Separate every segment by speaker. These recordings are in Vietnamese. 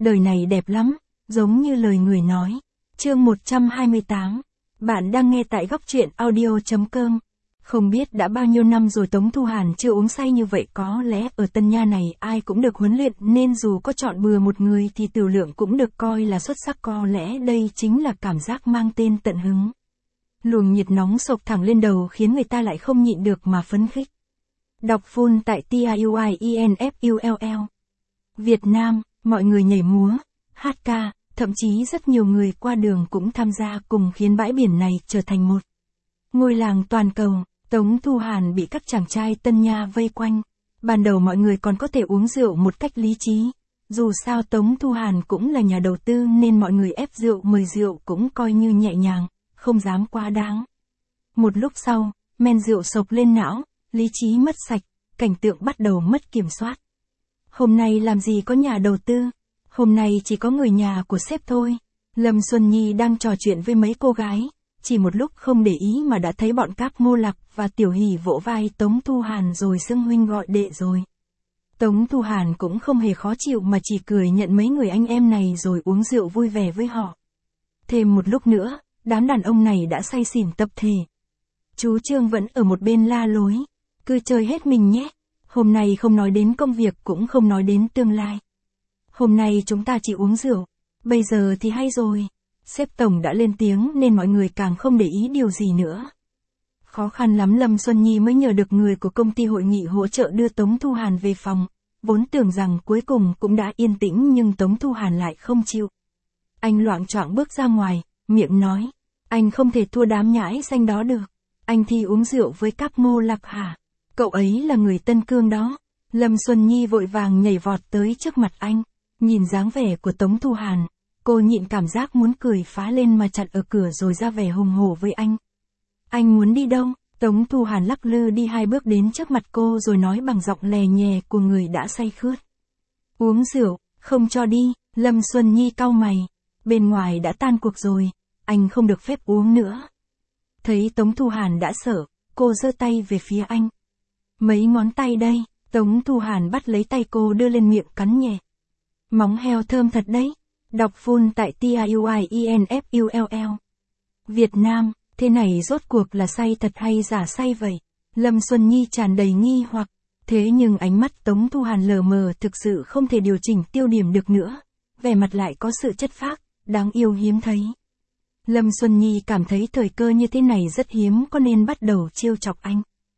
Speaker 1: Đời này đẹp lắm, giống như lời người nói. Chương 128. Bạn đang nghe tại góc truyện audio.com. Không biết đã bao nhiêu năm rồi Tống Thu Hàn chưa uống say như vậy, có lẽ ở Tân Nha này ai cũng được huấn luyện nên dù có chọn bừa một người thì tiểu lượng cũng được coi là xuất sắc, có lẽ đây chính là cảm giác mang tên tận hứng. Luồng nhiệt nóng sộc thẳng lên đầu khiến người ta lại không nhịn được mà phấn khích. Đọc full tại TIUIENFULL. Việt Nam, mọi người nhảy múa, hát ca, thậm chí rất nhiều người qua đường cũng tham gia cùng khiến bãi biển này trở thành một ngôi làng toàn cầu. Tống Thu Hàn bị các chàng trai Tân Nha vây quanh. Ban đầu mọi người còn có thể uống rượu một cách lý trí. Dù sao Tống Thu Hàn cũng là nhà đầu tư nên mọi người ép rượu mời rượu cũng coi như nhẹ nhàng, không dám quá đáng. Một lúc sau, men rượu sộc lên não, lý trí mất sạch, cảnh tượng bắt đầu mất kiểm soát. Hôm nay làm gì có nhà đầu tư, hôm nay chỉ có người nhà của sếp thôi. Lâm Xuân Nhi đang trò chuyện với mấy cô gái, chỉ một lúc không để ý mà đã thấy bọn Cáp Ngô Lạc và Tiểu Hỷ vỗ vai Tống Thu Hàn rồi xưng huynh gọi đệ rồi. Tống Thu Hàn cũng không hề khó chịu mà chỉ cười nhận mấy người anh em này rồi uống rượu vui vẻ với họ. Thêm một lúc nữa, đám đàn ông này đã say xỉn tập thể. Chú Trương vẫn ở một bên la lối, cứ chơi hết mình nhé. Hôm nay không nói đến công việc cũng không nói đến tương lai. Hôm nay chúng ta chỉ uống rượu. Bây giờ thì hay rồi. Sếp tổng đã lên tiếng nên mọi người càng không để ý điều gì nữa. Khó khăn lắm Lâm Xuân Nhi mới nhờ được người của công ty hội nghị hỗ trợ đưa Tống Thu Hàn về phòng. Vốn tưởng rằng cuối cùng cũng đã yên tĩnh nhưng Tống Thu Hàn lại không chịu. Anh loạng choạng bước ra ngoài, miệng nói. Anh không thể thua đám nhãi xanh đó được. Anh thi uống rượu với Cáp Ngô Lạc hả? Cậu ấy là người Tân Cương đó. Lâm Xuân Nhi vội vàng nhảy vọt tới trước mặt anh. Nhìn dáng vẻ của Tống Thu Hàn, cô nhịn cảm giác muốn cười phá lên mà chặn ở cửa rồi ra vẻ hùng hổ với anh. Anh muốn đi đâu? Tống Thu Hàn lắc lư đi 2 bước đến trước mặt cô rồi nói bằng giọng lè nhè của người đã say khướt. Uống rượu, không cho đi. Lâm Xuân Nhi cau mày. Bên ngoài đã tan cuộc rồi, anh không được phép uống nữa. Thấy Tống Thu Hàn đã sợ, cô giơ tay về phía anh. Mấy ngón tay đây. Tống Thu Hàn bắt lấy tay cô đưa lên miệng cắn nhẹ. Móng heo thơm thật đấy. Đọc full tại TIUIENFULL. Việt Nam, thế này rốt cuộc là say thật hay giả say vậy? Lâm Xuân Nhi tràn đầy nghi hoặc. Thế nhưng ánh mắt Tống Thu Hàn lờ mờ thực sự không thể điều chỉnh tiêu điểm được nữa. Vẻ mặt lại có sự chất phác, đáng yêu hiếm thấy. Lâm Xuân Nhi cảm thấy thời cơ như thế này rất hiếm có nên bắt đầu trêu chọc anh.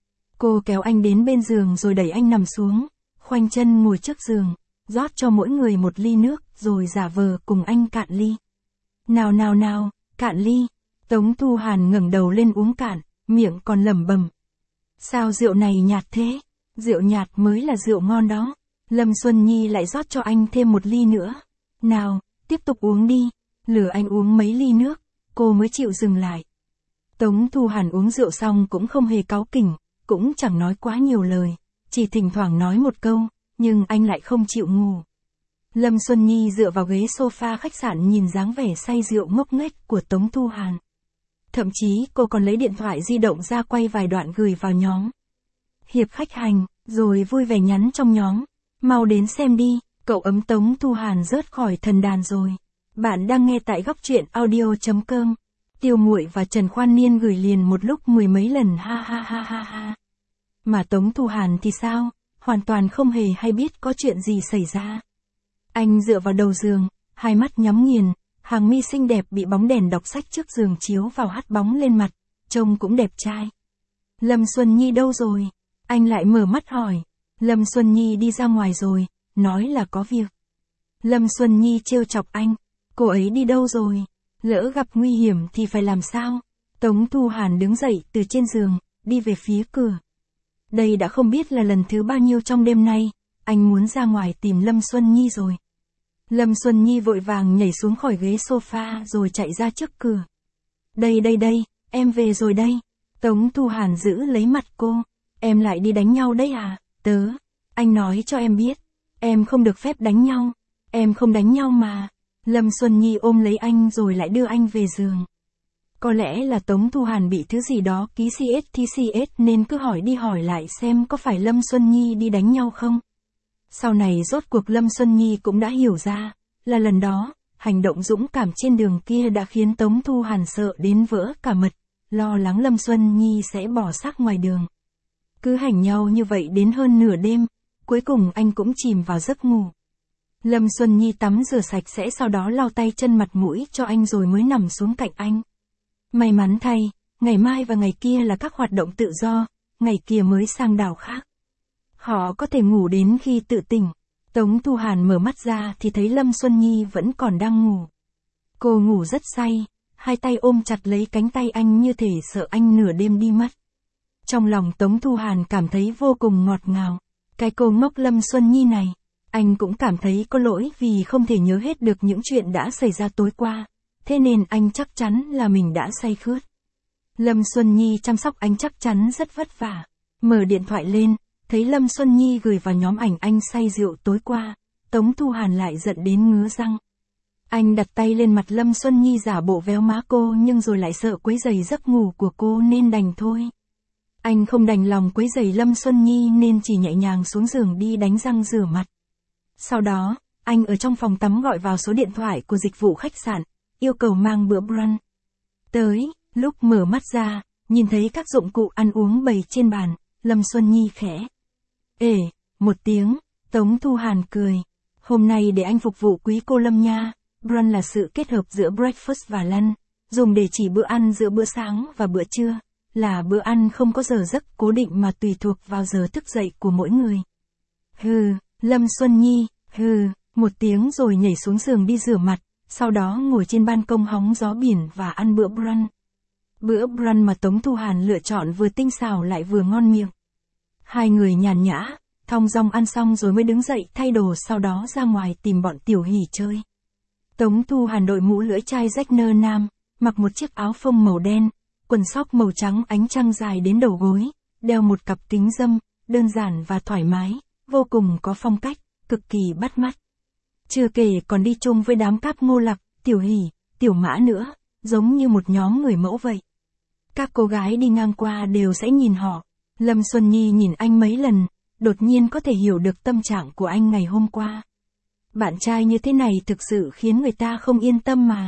Speaker 1: Cô kéo anh đến bên giường rồi đẩy anh nằm xuống, khoanh chân ngồi trước giường, rót cho mỗi người một ly nước rồi giả vờ cùng anh cạn ly. Nào nào nào, cạn ly. Tống Thu Hàn ngẩng đầu lên uống cạn, miệng còn lẩm bẩm. Sao rượu này nhạt thế? Rượu nhạt mới là rượu ngon đó. Lâm Xuân Nhi lại rót cho anh thêm một ly nữa. Nào, tiếp tục uống đi. Lừa anh uống mấy ly nước, cô mới chịu dừng lại. Tống Thu Hàn uống rượu xong cũng không hề cáu kỉnh, cũng chẳng nói quá nhiều lời, chỉ thỉnh thoảng nói một câu, nhưng anh lại không chịu ngủ. Lâm Xuân Nhi dựa vào ghế sofa khách sạn nhìn dáng vẻ say rượu ngốc nghếch của Tống Thu Hàn. Thậm chí cô còn lấy điện thoại di động ra quay vài đoạn gửi vào nhóm hiệp khách hành, rồi vui vẻ nhắn trong nhóm. Mau đến xem đi, cậu ấm Tống Thu Hàn rớt khỏi thần đàn rồi. Bạn đang nghe tại góc truyện audio.com. Tiêu Muội và Trần Khoan Niên gửi liền một lúc 10 mấy lần ha ha ha ha ha. Mà Tống Thu Hàn thì sao? Hoàn toàn không hề hay biết có chuyện gì xảy ra. Anh dựa vào đầu giường, hai mắt nhắm nghiền, hàng mi xinh đẹp bị bóng đèn đọc sách trước giường chiếu vào hắt bóng lên mặt, trông cũng đẹp trai. Lâm Xuân Nhi đâu rồi? Anh lại mở mắt hỏi. Lâm Xuân Nhi đi ra ngoài rồi, nói là có việc. Lâm Xuân Nhi trêu chọc anh. Cô ấy đi đâu rồi? Lỡ gặp nguy hiểm thì phải làm sao? Tống Thu Hàn đứng dậy từ trên giường, đi về phía cửa. Đây đã không biết là lần thứ bao nhiêu trong đêm nay, anh muốn ra ngoài tìm Lâm Xuân Nhi rồi. Lâm Xuân Nhi vội vàng nhảy xuống khỏi ghế sofa rồi chạy ra trước cửa. Đây, em về rồi đây. Tống Thu Hàn giữ lấy mặt cô. Em lại đi đánh nhau đấy à? Anh nói cho em biết, em không được phép đánh nhau. Em không đánh nhau mà. Lâm Xuân Nhi ôm lấy anh rồi lại đưa anh về giường. Có lẽ là Tống Thu Hàn bị thứ gì đó ký TCS nên cứ hỏi đi hỏi lại xem có phải Lâm Xuân Nhi đi đánh nhau không. Sau này rốt cuộc Lâm Xuân Nhi cũng đã hiểu ra, là lần đó, hành động dũng cảm trên đường kia đã khiến Tống Thu Hàn sợ đến vỡ cả mật, lo lắng Lâm Xuân Nhi sẽ bỏ xác ngoài đường. Cứ hành nhau như vậy đến hơn nửa đêm, cuối cùng anh cũng chìm vào giấc ngủ. Lâm Xuân Nhi tắm rửa sạch sẽ sau đó lau tay chân mặt mũi cho anh rồi mới nằm xuống cạnh anh. May mắn thay, ngày mai và ngày kia là các hoạt động tự do, ngày kia mới sang đảo khác. Họ có thể ngủ đến khi tự tỉnh. Tống Thu Hàn mở mắt ra thì thấy Lâm Xuân Nhi vẫn còn đang ngủ. Cô ngủ rất say, hai tay ôm chặt lấy cánh tay anh như thể sợ anh nửa đêm đi mất. Trong lòng Tống Thu Hàn cảm thấy vô cùng ngọt ngào. Cái cô ngốc Lâm Xuân Nhi này, anh cũng cảm thấy có lỗi vì không thể nhớ hết được những chuyện đã xảy ra tối qua, thế nên anh chắc chắn là mình đã say khướt. Lâm Xuân Nhi chăm sóc anh chắc chắn rất vất vả. Mở điện thoại lên, thấy Lâm Xuân Nhi gửi vào nhóm ảnh anh say rượu tối qua, Tống Thu Hàn lại giận đến ngứa răng. Anh đặt tay lên mặt Lâm Xuân Nhi giả bộ véo má cô nhưng rồi lại sợ quấy rầy giấc ngủ của cô nên đành thôi. Anh không đành lòng quấy rầy Lâm Xuân Nhi nên chỉ nhẹ nhàng xuống giường đi đánh răng rửa mặt. Sau đó, anh ở trong phòng tắm gọi vào số điện thoại của dịch vụ khách sạn, yêu cầu mang bữa brunch. Tới, lúc mở mắt ra, nhìn thấy các dụng cụ ăn uống bày trên bàn, Lâm Xuân Nhi khẽ ể một tiếng, Tống Thu Hàn cười. Hôm nay để anh phục vụ quý cô Lâm nha, brunch là sự kết hợp giữa breakfast và lunch, dùng để chỉ bữa ăn giữa bữa sáng và bữa trưa, là bữa ăn không có giờ giấc cố định mà tùy thuộc vào giờ thức dậy của mỗi người. Hừ, Lâm Xuân Nhi, hừ, một tiếng rồi nhảy xuống giường đi rửa mặt, sau đó ngồi trên ban công hóng gió biển và ăn bữa brunch. Bữa brunch mà Tống Thu Hàn lựa chọn vừa tinh xảo lại vừa ngon miệng. Hai người nhàn nhã, thong dong ăn xong rồi mới đứng dậy thay đồ sau đó ra ngoài tìm bọn Tiểu Hỷ chơi. Tống Thu Hàn đội mũ lưỡi chai rách nơ nam, mặc một chiếc áo phông màu đen, quần sóc màu trắng ánh trăng dài đến đầu gối, đeo một cặp kính râm, đơn giản và thoải mái, vô cùng có phong cách, cực kỳ bắt mắt. Chưa kể còn đi chung với đám cáp Ngô Lặc, Tiểu Hỷ, Tiểu Mã nữa, giống như một nhóm người mẫu vậy. Các cô gái đi ngang qua đều sẽ nhìn họ. Lâm Xuân Nhi nhìn anh mấy lần, đột nhiên có thể hiểu được tâm trạng của anh ngày hôm qua. Bạn trai như thế này thực sự khiến người ta không yên tâm mà.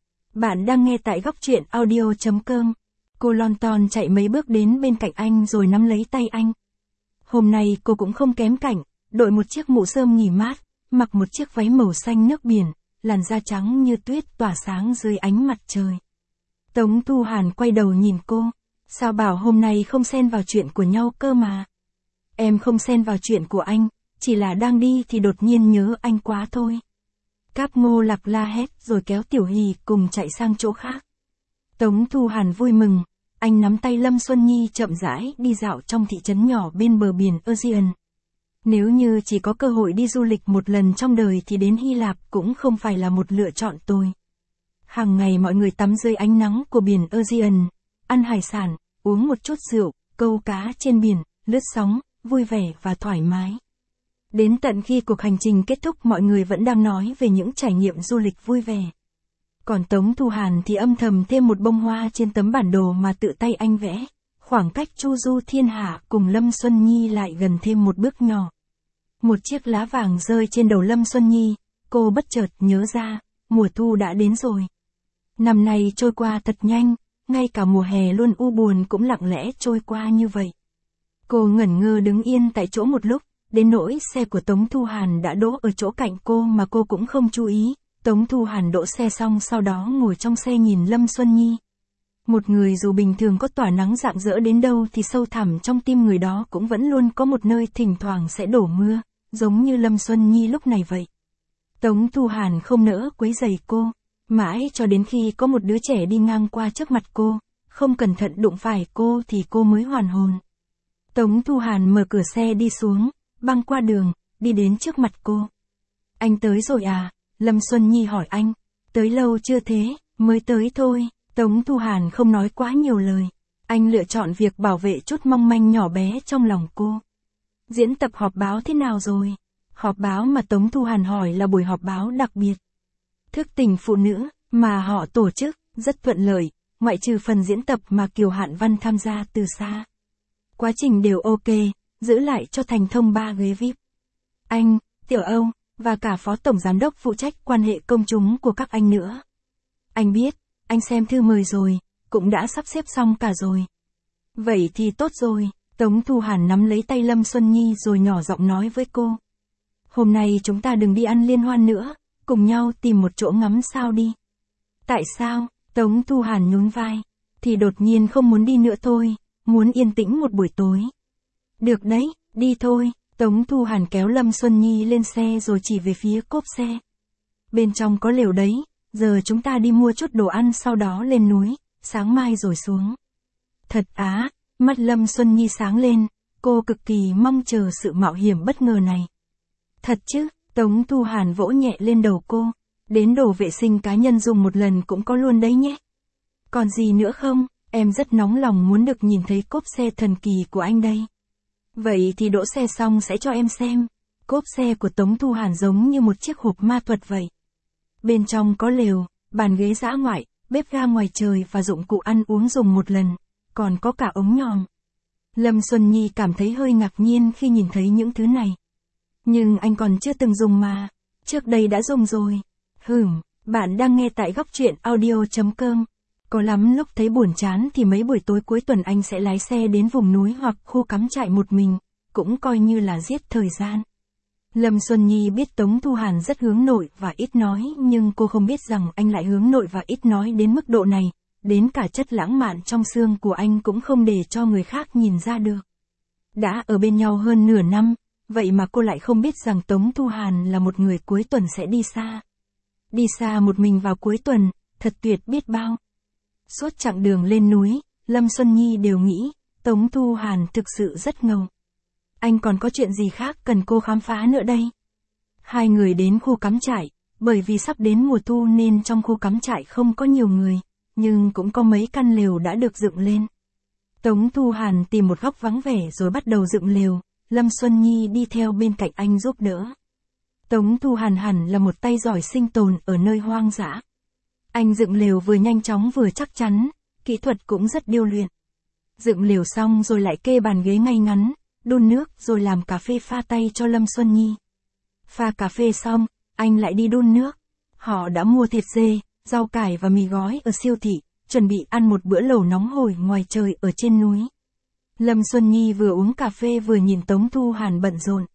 Speaker 1: Bạn đang nghe tại góc truyện audio.com. Cô lon ton chạy mấy bước đến bên cạnh anh rồi nắm lấy tay anh. Hôm nay cô cũng không kém cạnh, đội một chiếc mũ rơm nghỉ mát, mặc một chiếc váy màu xanh nước biển, làn da trắng như tuyết tỏa sáng dưới ánh mặt trời. Tống Thu Hàn quay đầu nhìn cô. Sao bảo hôm nay không xen vào chuyện của nhau cơ mà. Em không xen vào chuyện của anh, chỉ là đang đi thì đột nhiên nhớ anh quá thôi. Cáp Ngô Lặc la hét rồi kéo Tiểu Hỷ cùng chạy sang chỗ khác. Tống Thu Hàn vui mừng, anh nắm tay Lâm Xuân Nhi chậm rãi đi dạo trong thị trấn nhỏ bên bờ biển Aegean. Nếu như chỉ có cơ hội đi du lịch một lần trong đời thì đến Hy Lạp cũng không phải là một lựa chọn tồi. Hàng ngày mọi người tắm dưới ánh nắng của biển Aegean, ăn hải sản, uống một chút rượu, câu cá trên biển, lướt sóng, vui vẻ và thoải mái. Đến tận khi cuộc hành trình kết thúc mọi người vẫn đang nói về những trải nghiệm du lịch vui vẻ. Còn Tống Thu Hàn thì âm thầm thêm một bông hoa trên tấm bản đồ mà tự tay anh vẽ. Khoảng cách chu du thiên hạ cùng Lâm Xuân Nhi lại gần thêm một bước nhỏ. Một chiếc lá vàng rơi trên đầu Lâm Xuân Nhi, cô bất chợt nhớ ra, mùa thu đã đến rồi. Năm nay trôi qua thật nhanh, ngay cả mùa hè luôn u buồn cũng lặng lẽ trôi qua như vậy. Cô ngẩn ngơ đứng yên tại chỗ một lúc, đến nỗi xe của Tống Thu Hàn đã đỗ ở chỗ cạnh cô mà cô cũng không chú ý. Tống Thu Hàn đỗ xe xong sau đó ngồi trong xe nhìn Lâm Xuân Nhi. Một người dù bình thường có tỏa nắng rạng rỡ đến đâu thì sâu thẳm trong tim người đó cũng vẫn luôn có một nơi thỉnh thoảng sẽ đổ mưa, giống như Lâm Xuân Nhi lúc này vậy. Tống Thu Hàn không nỡ quấy rầy cô, mãi cho đến khi có một đứa trẻ đi ngang qua trước mặt cô, không cẩn thận đụng phải cô thì cô mới hoàn hồn. Tống Thu Hàn mở cửa xe đi xuống, băng qua đường, đi đến trước mặt cô. Anh tới rồi à? Lâm Xuân Nhi hỏi anh. Tới lâu chưa thế? Mới tới thôi. Tống Thu Hàn không nói quá nhiều lời. Anh lựa chọn việc bảo vệ chút mong manh nhỏ bé trong lòng cô. Diễn tập họp báo thế nào rồi? Họp báo mà Tống Thu Hàn hỏi là buổi họp báo đặc biệt. Thức tỉnh phụ nữ mà họ tổ chức, rất thuận lợi, ngoại trừ phần diễn tập mà Kiều Hạn Văn tham gia từ xa. Quá trình đều ok, giữ lại cho thành thông 3 ghế VIP. Anh, Tiểu Âu, và cả phó tổng giám đốc phụ trách quan hệ công chúng của các anh nữa. Anh biết, anh xem thư mời rồi, cũng đã sắp xếp xong cả rồi. Vậy thì tốt rồi, Tống Thu Hàn nắm lấy tay Lâm Xuân Nhi rồi nhỏ giọng nói với cô. Hôm nay chúng ta đừng đi ăn liên hoan nữa, cùng nhau tìm một chỗ ngắm sao đi. Tại sao? Tống Thu Hàn nhún vai. Thì đột nhiên không muốn đi nữa thôi, muốn yên tĩnh một buổi tối. Được đấy, đi thôi. Tống Thu Hàn kéo Lâm Xuân Nhi lên xe rồi chỉ về phía cốp xe. Bên trong có lều đấy, giờ chúng ta đi mua chút đồ ăn sau đó lên núi, sáng mai rồi xuống. Thật á, mắt Lâm Xuân Nhi sáng lên, cô cực kỳ mong chờ sự mạo hiểm bất ngờ này. Thật chứ, Tống Thu Hàn vỗ nhẹ lên đầu cô, đến đồ vệ sinh cá nhân dùng một lần cũng có luôn đấy nhé. Còn gì nữa không, em rất nóng lòng muốn được nhìn thấy cốp xe thần kỳ của anh đây. Vậy thì đỗ xe xong sẽ cho em xem. Cốp xe của Tống Thu Hàn giống như một chiếc hộp ma thuật vậy. Bên trong có lều, bàn ghế dã ngoại, bếp ga ngoài trời và dụng cụ ăn uống dùng một lần, còn có cả ống nhòm. Lâm Xuân Nhi cảm thấy hơi ngạc nhiên khi nhìn thấy những thứ này. Nhưng anh còn chưa từng dùng mà, trước đây đã dùng rồi. Bạn đang nghe tại góc truyện audio.com. Có lắm lúc thấy buồn chán thì mấy buổi tối cuối tuần anh sẽ lái xe đến vùng núi hoặc khu cắm trại một mình, cũng coi như là giết thời gian. Lâm Xuân Nhi biết Tống Thu Hàn rất hướng nội và ít nói, nhưng cô không biết rằng anh lại hướng nội và ít nói đến mức độ này, đến cả chất lãng mạn trong xương của anh cũng không để cho người khác nhìn ra được. Đã ở bên nhau hơn nửa năm, vậy mà cô lại không biết rằng Tống Thu Hàn là một người cuối tuần sẽ đi xa. Đi xa một mình vào cuối tuần, thật tuyệt biết bao. Suốt chặng đường lên núi, Lâm Xuân Nhi đều nghĩ, Tống Thu Hàn thực sự rất ngầu. Anh còn có chuyện gì khác cần cô khám phá nữa đây? Hai người đến khu cắm trại, bởi vì sắp đến mùa thu nên trong khu cắm trại không có nhiều người, nhưng cũng có mấy căn lều đã được dựng lên. Tống Thu Hàn tìm một góc vắng vẻ rồi bắt đầu dựng lều, Lâm Xuân Nhi đi theo bên cạnh anh giúp đỡ. Tống Thu Hàn hẳn là một tay giỏi sinh tồn ở nơi hoang dã. Anh dựng lều vừa nhanh chóng vừa chắc chắn, kỹ thuật cũng rất điêu luyện. Dựng lều xong rồi lại kê bàn ghế ngay ngắn, đun nước rồi làm cà phê pha tay cho Lâm Xuân Nhi. Pha cà phê xong, anh lại đi đun nước. Họ đã mua thịt dê, rau cải và mì gói ở siêu thị, chuẩn bị ăn một bữa lẩu nóng hổi ngoài trời ở trên núi. Lâm Xuân Nhi vừa uống cà phê vừa nhìn Tống Thu Hàn bận rộn.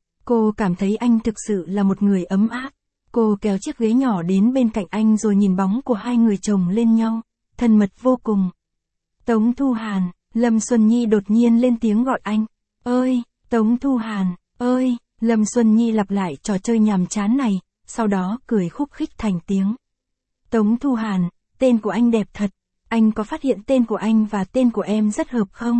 Speaker 1: Cô cảm thấy anh thực sự là một người ấm áp. Cô kéo chiếc ghế nhỏ đến bên cạnh anh rồi nhìn bóng của hai người chồng lên nhau, thân mật vô cùng. Tống Thu Hàn, Lâm Xuân Nhi đột nhiên lên tiếng gọi anh. Ơi, Tống Thu Hàn, ơi, Lâm Xuân Nhi lặp lại trò chơi nhàm chán này, sau đó cười khúc khích thành tiếng. Tống Thu Hàn, tên của anh đẹp thật, anh có phát hiện tên của anh và tên của em rất hợp không?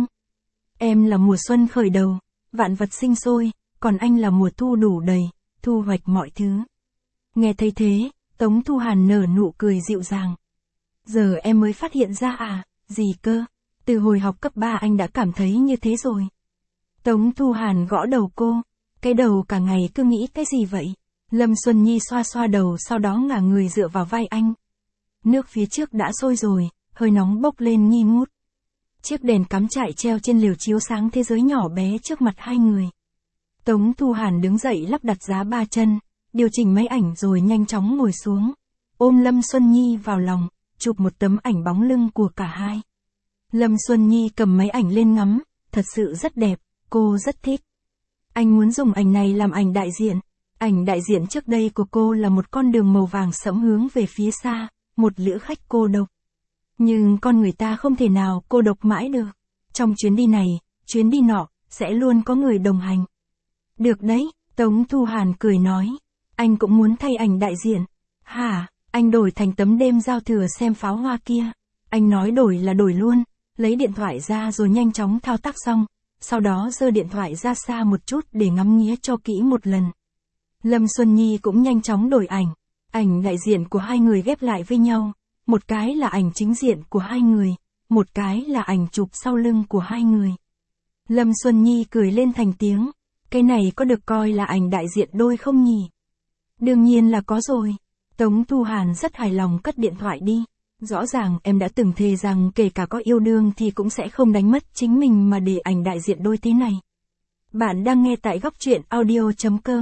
Speaker 1: Em là mùa xuân khởi đầu, vạn vật sinh sôi, còn anh là mùa thu đủ đầy, thu hoạch mọi thứ. Nghe thấy thế, Tống Thu Hàn nở nụ cười dịu dàng. Giờ em mới phát hiện ra à, gì cơ? Từ hồi học cấp 3 anh đã cảm thấy như thế rồi. Tống Thu Hàn gõ đầu cô, cái đầu cả ngày cứ nghĩ cái gì vậy? Lâm Xuân Nhi xoa xoa đầu sau đó ngả người dựa vào vai anh. Nước phía trước đã sôi rồi, hơi nóng bốc lên nghi ngút. Chiếc đèn cắm trại treo trên lều chiếu sáng thế giới nhỏ bé trước mặt hai người. Tống Thu Hàn đứng dậy lắp đặt giá 3 chân, điều chỉnh máy ảnh rồi nhanh chóng ngồi xuống, ôm Lâm Xuân Nhi vào lòng, chụp một tấm ảnh bóng lưng của cả hai. Lâm Xuân Nhi cầm máy ảnh lên ngắm, thật sự rất đẹp, cô rất thích. Anh muốn dùng ảnh này làm ảnh đại diện. Ảnh đại diện trước đây của cô là một con đường màu vàng sẫm hướng về phía xa, một lữ khách cô độc. Nhưng con người ta không thể nào cô độc mãi được. Trong chuyến đi này, chuyến đi nọ, sẽ luôn có người đồng hành. Được đấy, Tống Thu Hàn cười nói. Anh cũng muốn thay ảnh đại diện. Hả, anh đổi thành tấm đêm giao thừa xem pháo hoa kia. Anh nói đổi là đổi luôn, lấy điện thoại ra rồi nhanh chóng thao tác xong, sau đó giơ điện thoại ra xa một chút để ngắm nghía cho kỹ một lần. Lâm Xuân Nhi cũng nhanh chóng đổi ảnh đại diện của hai người ghép lại với nhau, một cái là ảnh chính diện của hai người, một cái là ảnh chụp sau lưng của hai người. Lâm Xuân Nhi cười lên thành tiếng, cái này có được coi là ảnh đại diện đôi không nhỉ? Đương nhiên là có rồi. Tống Thu Hàn rất hài lòng cất điện thoại đi. Rõ ràng em đã từng thề rằng kể cả có yêu đương thì cũng sẽ không đánh mất chính mình mà để ảnh đại diện đôi thế này. Bạn đang nghe tại góc truyện audio.com.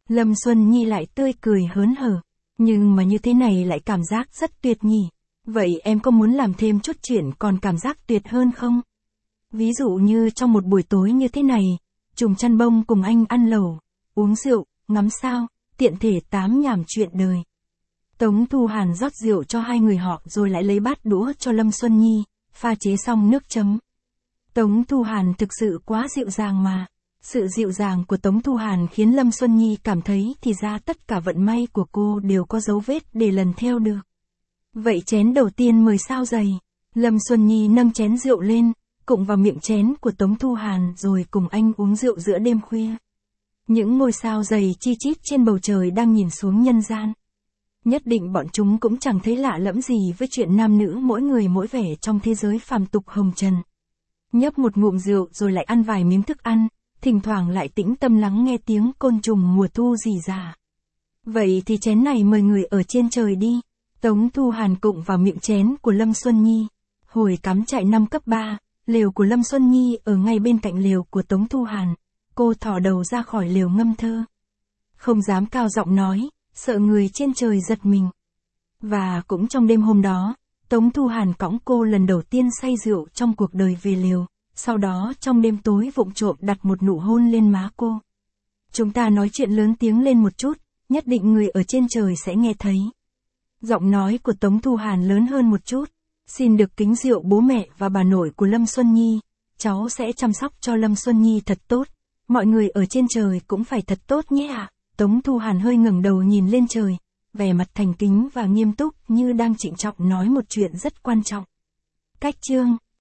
Speaker 1: Lâm Xuân Nhi lại tươi cười hớn hở. Nhưng mà như thế này lại cảm giác rất tuyệt nhỉ. Vậy em có muốn làm thêm chút chuyện còn cảm giác tuyệt hơn không? Ví dụ như trong một buổi tối như thế này, trùm chăn bông cùng anh ăn lẩu, uống rượu, ngắm sao, tiện thể tám nhảm chuyện đời. Tống Thu Hàn rót rượu cho hai người họ rồi lại lấy bát đũa cho Lâm Xuân Nhi, pha chế xong nước chấm. Tống Thu Hàn thực sự quá dịu dàng mà. Sự dịu dàng của Tống Thu Hàn khiến Lâm Xuân Nhi cảm thấy thì ra tất cả vận may của cô đều có dấu vết để lần theo được. Vậy chén đầu tiên mời sao dày. Lâm Xuân Nhi nâng chén rượu lên, cụng vào miệng chén của Tống Thu Hàn rồi cùng anh uống rượu giữa đêm khuya. Những ngôi sao dày chi chít trên bầu trời đang nhìn xuống nhân gian. Nhất định bọn chúng cũng chẳng thấy lạ lẫm gì với chuyện nam nữ mỗi người mỗi vẻ trong thế giới phàm tục hồng trần. Nhấp một ngụm rượu rồi lại ăn vài miếng thức ăn, thỉnh thoảng lại tĩnh tâm lắng nghe tiếng côn trùng mùa thu rỉ rả. Vậy thì chén này mời người ở trên trời đi. Tống Thu Hàn cụng vào miệng chén của Lâm Xuân Nhi. Hồi cắm trại năm cấp 3, lều của Lâm Xuân Nhi ở ngay bên cạnh lều của Tống Thu Hàn. Cô thò đầu ra khỏi lều ngâm thơ. Không dám cao giọng nói, sợ người trên trời giật mình. Và cũng trong đêm hôm đó, Tống Thu Hàn cõng cô lần đầu tiên say rượu trong cuộc đời về lều. Sau đó trong đêm tối vụng trộm đặt một nụ hôn lên má cô. Chúng ta nói chuyện lớn tiếng lên một chút, nhất định người ở trên trời sẽ nghe thấy. Giọng nói của Tống Thu Hàn lớn hơn một chút. Xin được kính rượu bố mẹ và bà nội của Lâm Xuân Nhi. Cháu sẽ chăm sóc cho Lâm Xuân Nhi thật tốt. Mọi người ở trên trời cũng phải thật tốt nhé ạ. Tống Thu Hàn hơi ngẩng đầu nhìn lên trời, vẻ mặt thành kính và nghiêm túc như đang trịnh trọng nói một chuyện rất quan trọng. Cách chương